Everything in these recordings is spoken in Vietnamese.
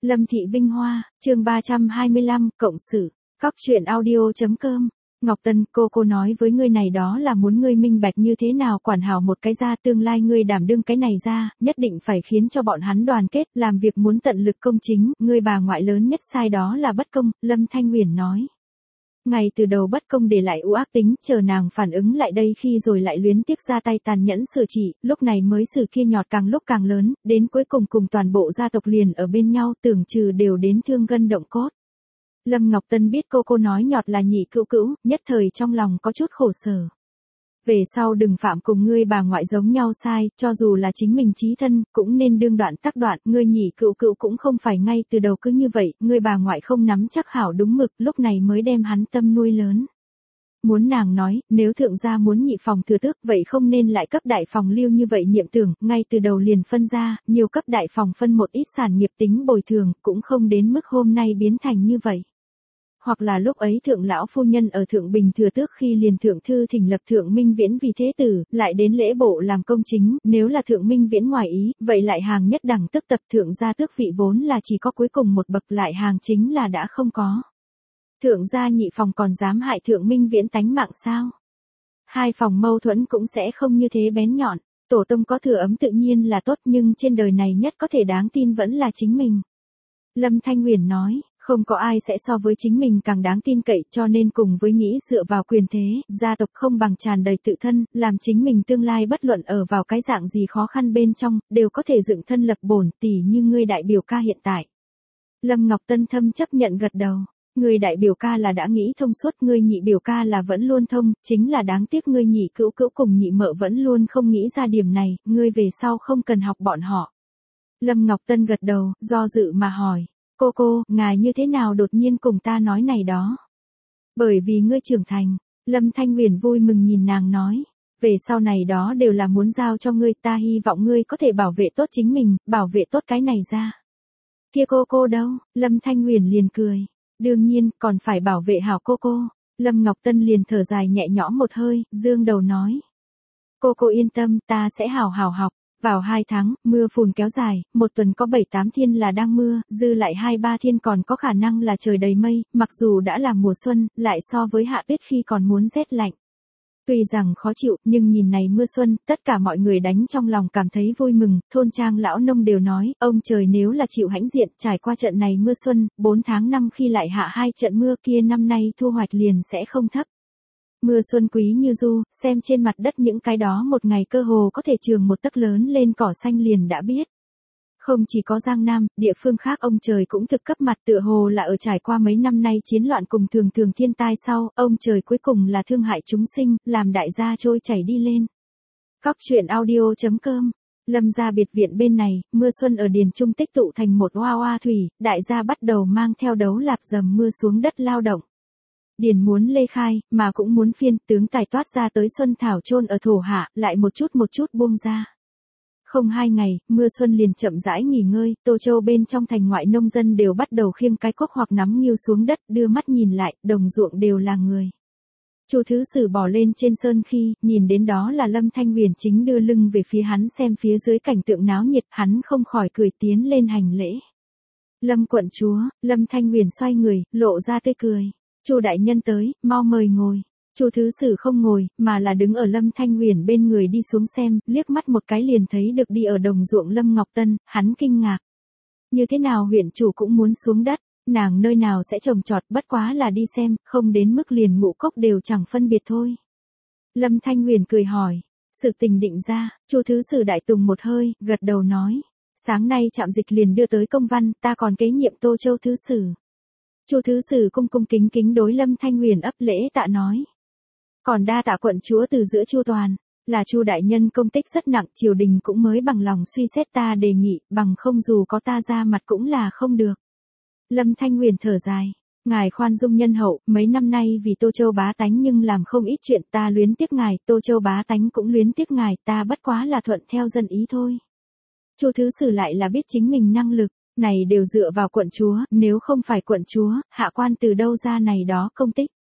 Lâm Thị Vinh Hoa, chương 325, cộng sự, Cóc truyện audio.com. Ngọc Tân, cô nói với ngươi này đó là muốn ngươi minh bạch như thế nào quản hảo một cái gia, tương lai ngươi đảm đương cái này ra, nhất định phải khiến cho bọn hắn đoàn kết, làm việc muốn tận lực công chính, ngươi bà ngoại lớn nhất sai đó là bất công, Lâm Thanh Huyền nói. Ngay từ đầu bất công để lại ác tính, chờ nàng phản ứng lại đây khi rồi lại luyến tiếc ra tay tàn nhẫn xử trị, lúc này mới sự kia nhọt càng lúc càng lớn, đến cuối cùng cùng toàn bộ gia tộc liền ở bên nhau, tưởng trừ đều đến thương gân động cốt. Lâm Ngọc Tân biết cô nói nhọt là nhị cữu cữu, nhất thời trong lòng có chút khổ sở. Về sau đừng phạm cùng ngươi bà ngoại giống nhau sai, cho dù là chính mình chí thân, cũng nên đương đoạn tắc đoạn, ngươi nhị cữu cữu cũng không phải ngay từ đầu cứ như vậy, ngươi bà ngoại không nắm chắc hảo đúng mực, lúc này mới đem hắn tâm nuôi lớn. Muốn nàng nói, nếu thượng gia muốn nhị phòng thừa tước, vậy không nên lại cấp đại phòng lưu như vậy niệm tưởng, ngay từ đầu liền phân ra, nhiều cấp đại phòng phân một ít sản nghiệp tính bồi thường, cũng không đến mức hôm nay biến thành như vậy. Hoặc là lúc ấy thượng lão phu nhân ở thượng bình thừa tước khi liền thượng thư thỉnh lập thượng minh viễn vì thế tử, lại đến lễ bộ làm công chính, nếu là thượng minh viễn ngoài ý, vậy lại hàng nhất đẳng tức tập thượng gia tước vị vốn là chỉ có cuối cùng một bậc, lại hàng chính là đã không có. Thượng gia nhị phòng còn dám hại thượng minh viễn tánh mạng sao? Hai phòng mâu thuẫn cũng sẽ không như thế bén nhọn, tổ tông có thừa ấm tự nhiên là tốt, nhưng trên đời này nhất có thể đáng tin vẫn là chính mình. Lâm Thanh Huyền nói. Không có ai sẽ so với chính mình càng đáng tin cậy, cho nên cùng với nghĩ dựa vào quyền thế, gia tộc không bằng tràn đầy tự thân, làm chính mình tương lai bất luận ở vào cái dạng gì khó khăn bên trong, đều có thể dựng thân lập bổn, tỉ như ngươi đại biểu ca hiện tại. Lâm Ngọc Tân thâm chấp nhận gật đầu, ngươi đại biểu ca là đã nghĩ thông suốt, ngươi nhị biểu ca là vẫn luôn thông, chính là đáng tiếc ngươi nhị cữu cữu cùng nhị mợ vẫn luôn không nghĩ ra điểm này, ngươi về sau không cần học bọn họ. Lâm Ngọc Tân gật đầu, do dự mà hỏi. Cô, ngài như thế nào đột nhiên cùng ta nói này đó? Bởi vì ngươi trưởng thành, Lâm Thanh Huyền vui mừng nhìn nàng nói. Về sau này đó đều là muốn giao cho ngươi, ta hy vọng ngươi có thể bảo vệ tốt chính mình, bảo vệ tốt cái này ra. Kia cô đâu? Lâm Thanh Huyền liền cười. Đương nhiên, còn phải bảo vệ hảo cô. Lâm Ngọc Tân liền thở dài nhẹ nhõm một hơi, dương đầu nói. Cô yên tâm, ta sẽ hảo học. Vào 2 tháng, mưa phùn kéo dài, một tuần có 7-8 thiên là đang mưa, dư lại 2-3 thiên còn có khả năng là trời đầy mây, mặc dù đã là mùa xuân, lại so với hạ tuyết khi còn muốn rét lạnh. Tuy rằng khó chịu, nhưng nhìn này mưa xuân, tất cả mọi người đánh trong lòng cảm thấy vui mừng, thôn trang lão nông đều nói, ông trời nếu là chịu hãnh diện, trải qua trận này mưa xuân, 4 tháng năm khi lại hạ 2 trận mưa kia năm nay thu hoạch liền sẽ không thấp. Mưa xuân quý như du, xem trên mặt đất những cái đó một ngày cơ hồ có thể trường một tấc lớn lên cỏ xanh liền đã biết. Không chỉ có Giang Nam, địa phương khác ông trời cũng thực cấp mặt, tựa hồ là ở trải qua mấy năm nay chiến loạn cùng thường thiên tai sau, ông trời cuối cùng là thương hại chúng sinh, làm đại gia trôi chảy đi lên. Cóc truyện audio.com. Lâm gia biệt viện bên này, mưa xuân ở điền trung tích tụ thành một oa thủy, đại gia bắt đầu mang theo đấu lạp dầm mưa xuống đất lao động. Điền muốn lê khai, mà cũng muốn phiên, tướng tài toát ra tới xuân thảo chôn ở thổ hạ, lại một chút buông ra. Không 2 ngày, mưa xuân liền chậm rãi nghỉ ngơi, Tô Châu bên trong thành ngoại nông dân đều bắt đầu khiêng cái cuốc hoặc nắm nghiêu xuống đất, đưa mắt nhìn lại, đồng ruộng đều là người. Chu Thứ Sử bỏ lên trên sơn khi, nhìn đến đó là Lâm Thanh Huyền chính đưa lưng về phía hắn xem phía dưới cảnh tượng náo nhiệt, hắn không khỏi cười tiến lên hành lễ. Lâm quận chúa, Lâm Thanh Huyền xoay người, lộ ra tươi cười. Chu đại nhân tới, mau mời ngồi. Chu Thứ Sử không ngồi, mà là đứng ở Lâm Thanh Huyền bên người đi xuống xem, liếc mắt một cái liền thấy được đi ở đồng ruộng Lâm Ngọc Tân, hắn kinh ngạc. Như thế nào huyện chủ cũng muốn xuống đất, nàng nơi nào sẽ trồng trọt, bất quá là đi xem, không đến mức liền ngũ cốc đều chẳng phân biệt thôi. Lâm Thanh Huyền cười hỏi, sự tình định ra, Chu Thứ Sử đại tùng một hơi, gật đầu nói, sáng nay trạm dịch liền đưa tới công văn, ta còn kế nhiệm Tô Châu Thứ Sử. Chu Thứ Sử cung kính đối Lâm Thanh Huyền ấp lễ tạ nói. Còn đa tạ quận chúa từ giữa Chu toàn, là Chu đại nhân công tích rất nặng, triều đình cũng mới bằng lòng suy xét ta đề nghị, bằng không dù có ta ra mặt cũng là không được. Lâm Thanh Huyền thở dài, ngài khoan dung nhân hậu, mấy năm nay vì Tô Châu bá tánh nhưng làm không ít chuyện, ta luyến tiếc ngài, Tô Châu bá tánh cũng luyến tiếc ngài, ta bất quá là thuận theo dân ý thôi. Chu Thứ Sử lại là biết chính mình năng lực. Này đều dựa vào quận chúa, nếu không phải quận chúa, hạ quan từ đâu ra này đó công tích.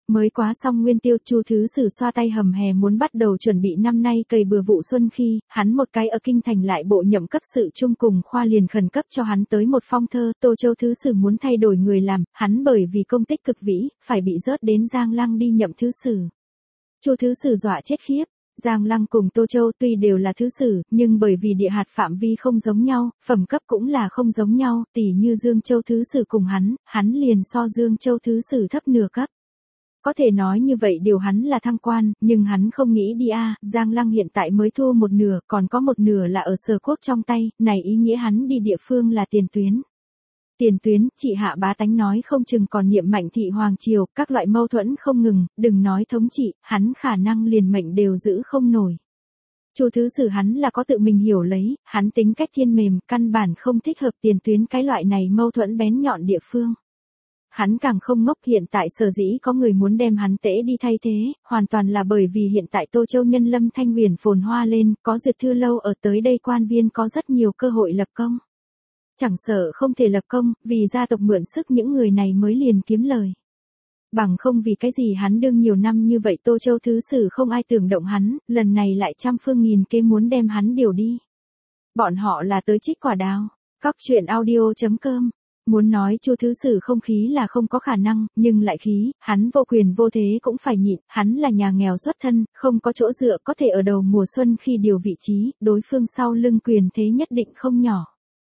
Mới quá xong nguyên tiêu, Chu Thứ Sử xoa tay hầm hè muốn bắt đầu chuẩn bị năm nay cày bừa vụ xuân khi, hắn một cái ở kinh thành lại bộ nhậm cấp sự chung cùng khoa liền khẩn cấp cho hắn tới một phong thơ, Tô Châu Thứ Sử muốn thay đổi người làm, hắn bởi vì công tích cực vĩ, phải bị rớt đến Giang Lăng đi nhậm thứ sử. Chu Thứ Sử dọa chết khiếp. Giang Lăng cùng Tô Châu tuy đều là thứ sử, nhưng bởi vì địa hạt phạm vi không giống nhau, phẩm cấp cũng là không giống nhau, tỉ như Dương Châu thứ sử cùng hắn liền so Dương Châu thứ sử thấp nửa cấp. Có thể nói như vậy điều hắn là thăng quan, nhưng hắn không nghĩ đi Giang Lăng hiện tại mới thua một nửa, còn có một nửa là ở Sở Quốc trong tay, này ý nghĩa hắn đi địa phương là tiền tuyến. Tiền tuyến, chị Hạ Bá Tánh nói không chừng còn niệm Mạnh thị hoàng triều, các loại mâu thuẫn không ngừng, đừng nói thống trị, hắn khả năng liền mệnh đều giữ không nổi. Chu Thứ Sử hắn là có tự mình hiểu lấy, hắn tính cách thiên mềm, căn bản không thích hợp tiền tuyến cái loại này mâu thuẫn bén nhọn địa phương. Hắn càng không ngốc, hiện tại sở dĩ có người muốn đem hắn tễ đi thay thế, hoàn toàn là bởi vì hiện tại Tô Châu nhân Lâm Thanh Huyền phồn hoa lên, có duyệt thư lâu ở tới đây quan viên có rất nhiều cơ hội lập công. Chẳng sợ không thể lập công, vì gia tộc mượn sức những người này mới liền kiếm lời. Bằng không vì cái gì hắn đương nhiều năm như vậy Tô Châu thứ sử không ai tưởng động hắn, lần này lại trăm phương nghìn kế muốn đem hắn điều đi. Bọn họ là tới trích quả đào. Cóc truyện audio.com. Muốn nói Chu Thứ Sử không khí là không có khả năng, nhưng lại khí, hắn vô quyền vô thế cũng phải nhịn, hắn là nhà nghèo xuất thân, không có chỗ dựa có thể ở đầu mùa xuân khi điều vị trí, đối phương sau lưng quyền thế nhất định không nhỏ.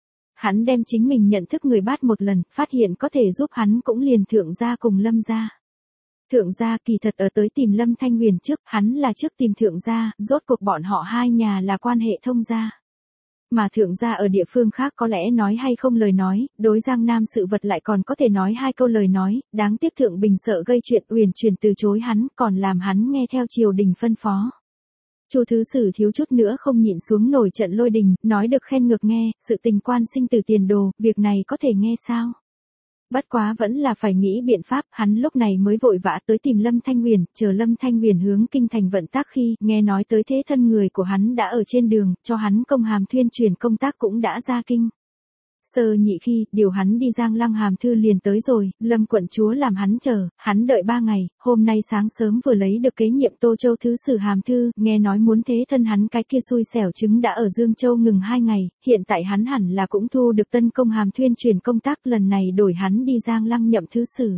Hắn đem chính mình nhận thức người bắt một lần, phát hiện có thể giúp hắn cũng liền thượng gia cùng Lâm gia. Thượng gia kỳ thật ở tới tìm Lâm Thanh Huyền trước, hắn là trước tìm thượng gia, rốt cuộc bọn họ hai nhà là quan hệ thông gia. Mà thượng gia ở địa phương khác có lẽ nói hay không lời nói, đối Giang Nam sự vật lại còn có thể nói hai câu lời nói, đáng tiếc Thượng Bình sợ gây chuyện uyển chuyển từ chối hắn, còn làm hắn nghe theo triều đình phân phó. Chu Thứ Sử thiếu chút nữa không nhịn xuống nổi trận lôi đình, nói được khen ngược nghe, sự tình quan sinh tử tiền đồ, việc này có thể nghe sao? Bất quá vẫn là phải nghĩ biện pháp, hắn lúc này mới vội vã tới tìm Lâm Thanh Huyền, chờ Lâm Thanh Huyền hướng kinh thành vận tác khi, nghe nói tới thế thân người của hắn đã ở trên đường, cho hắn công hàm thuyên truyền công tác cũng đã ra kinh. Sơ nhị khi, điều hắn đi Giang Lăng hàm thư liền tới rồi, Lâm quận chúa làm hắn chờ, hắn đợi 3 ngày, hôm nay sáng sớm vừa lấy được kế nhiệm Tô Châu thứ sử hàm thư, nghe nói muốn thế thân hắn cái kia xui xẻo chứng đã ở Dương Châu ngừng 2 ngày, hiện tại hắn hẳn là cũng thu được tân công hàm thuyên truyền công tác, lần này đổi hắn đi Giang Lăng nhậm thứ sử.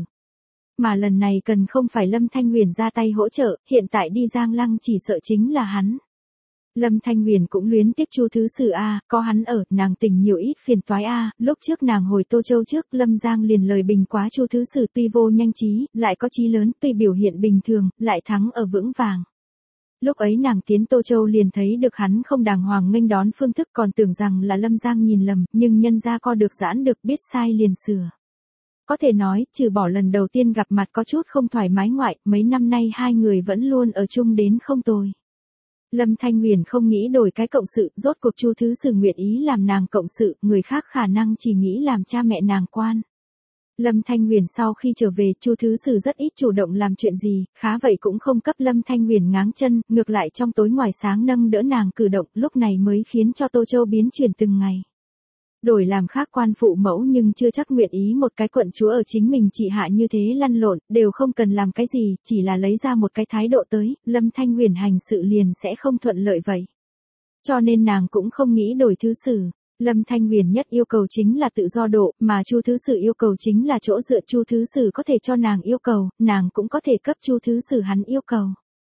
Mà lần này cần không phải Lâm Thanh Huyền ra tay hỗ trợ, hiện tại đi Giang Lăng chỉ sợ chính là hắn. Lâm Thanh Huyền cũng luyến tiếc Chu Thứ Sử có hắn ở, nàng tỉnh nhiều ít phiền toái lúc trước nàng hồi Tô Châu trước, Lâm Giang liền lời bình quá Chu Thứ Sử tuy vô nhanh trí, lại có chí lớn, tuy biểu hiện bình thường, lại thắng ở vững vàng. Lúc ấy nàng tiến Tô Châu liền thấy được hắn không đàng hoàng nghênh đón phương thức, còn tưởng rằng là Lâm Giang nhìn lầm, nhưng nhân ra co được giãn được, biết sai liền sửa. Có thể nói, trừ bỏ lần đầu tiên gặp mặt có chút không thoải mái ngoại, mấy năm nay hai người vẫn luôn ở chung đến không tồi. Lâm Thanh Huyền không nghĩ đổi cái cộng sự, rốt cuộc Chu Thứ Sử nguyện ý làm nàng cộng sự, người khác khả năng chỉ nghĩ làm cha mẹ nàng quan. Lâm Thanh Huyền sau khi trở về, Chu Thứ Sử rất ít chủ động làm chuyện gì, khá vậy cũng không cấp Lâm Thanh Huyền ngáng chân, ngược lại trong tối ngoài sáng nâng đỡ nàng cử động, lúc này mới khiến cho Tô Châu biến chuyển từng ngày. Đổi làm khác quan phụ mẫu nhưng chưa chắc nguyện ý một cái quận chúa ở chính mình chị hạ như thế lăn lộn, đều không cần làm cái gì, chỉ là lấy ra một cái thái độ tới, Lâm Thanh Huyền hành sự liền sẽ không thuận lợi vậy. Cho nên nàng cũng không nghĩ đổi thứ sử. Lâm Thanh Huyền nhất yêu cầu chính là tự do độ, mà Chu Thứ Sử yêu cầu chính là chỗ dựa. Chu Thứ Sử có thể cho nàng yêu cầu, nàng cũng có thể cấp Chu Thứ Sử hắn yêu cầu.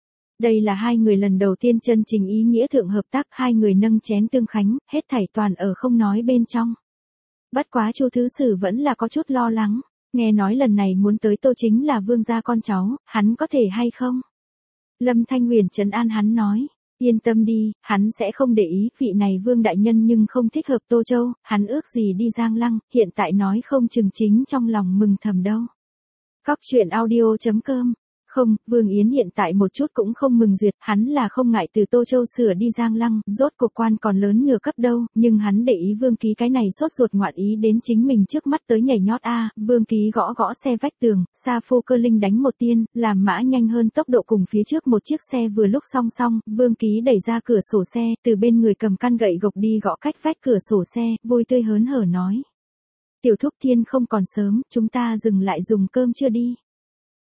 Đây là hai người lần đầu tiên chân chính ý nghĩa thượng hợp tác, hai người nâng chén tương khánh, hết thảy toàn ở không nói bên trong. Bất quá Chu Thứ Sử vẫn là có chút lo lắng, nghe nói lần này muốn tới Tô chính là vương gia con cháu, hắn có thể hay không? Lâm Thanh Huyền trấn an hắn nói, yên tâm đi, hắn sẽ không để ý, vị này vương đại nhân nhưng không thích hợp Tô Châu, hắn ước gì đi Giang Lăng, hiện tại nói không chừng chính trong lòng mừng thầm đâu. Cóc truyện audio.com. Không, Vương Yến hiện tại một chút cũng không mừng duyệt, hắn là không ngại từ Tô Châu sửa đi Giang Lăng, rốt cuộc quan còn lớn nửa cấp đâu, nhưng hắn để ý Vương Ký cái này sốt ruột ngoạn ý đến chính mình trước mắt tới nhảy nhót Vương Ký gõ gõ xe vách tường, Sa Phu Cơ Linh đánh một tiên, làm mã nhanh hơn tốc độ cùng phía trước một chiếc xe vừa lúc song song, Vương Ký đẩy ra cửa sổ xe, từ bên người cầm căn gậy gộc đi gõ cách vách cửa sổ xe, vui tươi hớn hở nói. Tiểu thúc thiên không còn sớm, chúng ta dừng lại dùng cơm chưa đi.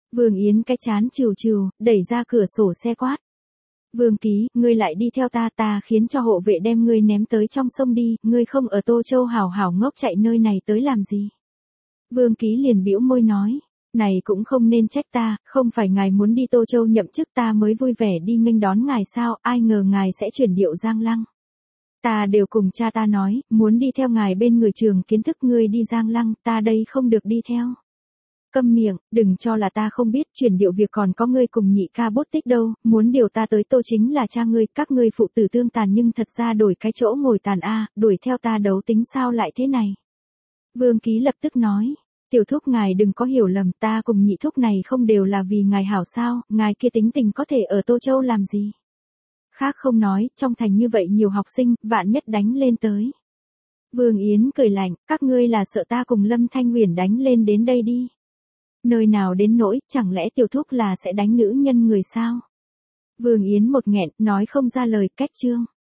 Vương Yến cái chán trừ trừ, đẩy ra cửa sổ xe quát. Vương Ký, ngươi lại đi theo ta khiến cho hộ vệ đem ngươi ném tới trong sông đi, ngươi không ở Tô Châu hảo hảo ngốc chạy nơi này tới làm gì. Vương Ký liền bĩu môi nói, này cũng không nên trách ta, không phải ngài muốn đi Tô Châu nhậm chức ta mới vui vẻ đi nghênh đón ngài sao, ai ngờ ngài sẽ chuyển điệu Giang Lăng. Ta đều cùng cha ta nói, muốn đi theo ngài bên người trường kiến thức ngươi đi Giang Lăng, ta đây không được đi theo. Câm miệng, đừng cho là ta không biết chuyển điệu việc còn có ngươi cùng nhị ca bút tích đâu, muốn điều ta tới Tô chính là cha ngươi, các ngươi phụ tử tương tàn nhưng thật ra đổi cái chỗ ngồi tàn đuổi theo ta đấu tính sao lại thế này. Vương Ký lập tức nói, tiểu thúc ngài đừng có hiểu lầm, ta cùng nhị thúc này không đều là vì ngài hảo sao, ngài kia tính tình có thể ở Tô Châu làm gì. Khác không nói, trong thành như vậy nhiều học sinh, vạn nhất đánh lên tới. Vương Yến cười lạnh, các ngươi là sợ ta cùng Lâm Thanh Uyển đánh lên đến đây đi. Nơi nào đến nỗi, chẳng lẽ tiểu thúc là sẽ đánh nữ nhân người sao? Vương Yến một nghẹn, nói không ra lời, cách chương.